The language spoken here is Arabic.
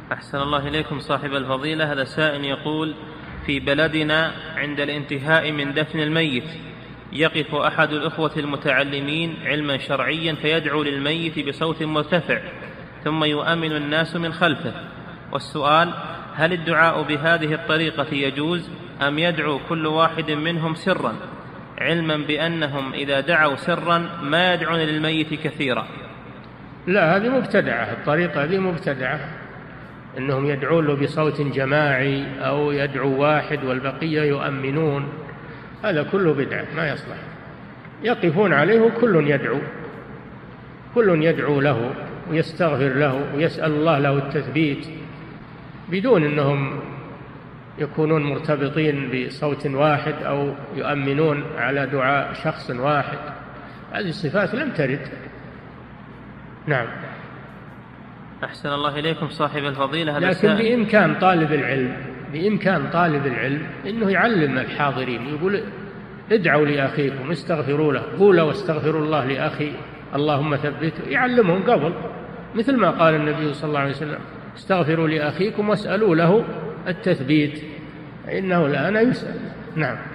أحسن الله إليكم صاحب الفضيلة. هذا سائل يقول: في بلدنا عند الانتهاء من دفن الميت يقف أحد الأخوة المتعلمين علما شرعيا فيدعو للميت بصوت مرتفع ثم يؤمن الناس من خلفه، والسؤال: هل الدعاء بهذه الطريقة يجوز أم يدعو كل واحد منهم سرا، علما بأنهم إذا دعوا سرا ما يدعون للميت كثيرا؟ لا، هذه مبتدعة، الطريقة هذه مبتدعة، أنهم يدعون له بصوت جماعي أو يدعو واحد والبقية يؤمنون، هذا كله بدعة ما يصلح. يقفون عليه كل يدعو له ويستغفر له ويسأل الله له التثبيت، بدون أنهم يكونون مرتبطين بصوت واحد أو يؤمنون على دعاء شخص واحد. هذه الصفات لم ترد. نعم. أحسن الله إليكم صاحب الفضيلة. لكن بإمكان طالب العلم أنه يعلم الحاضرين، يقول: ادعوا لأخيكم، استغفروا له، قولوا واستغفروا الله لأخي اللهم ثبته، يعلمهم قبل، مثل ما قال النبي صلى الله عليه وسلم: استغفروا لأخيكم واسألوا له التثبيت، إنه الآن يسأل. نعم.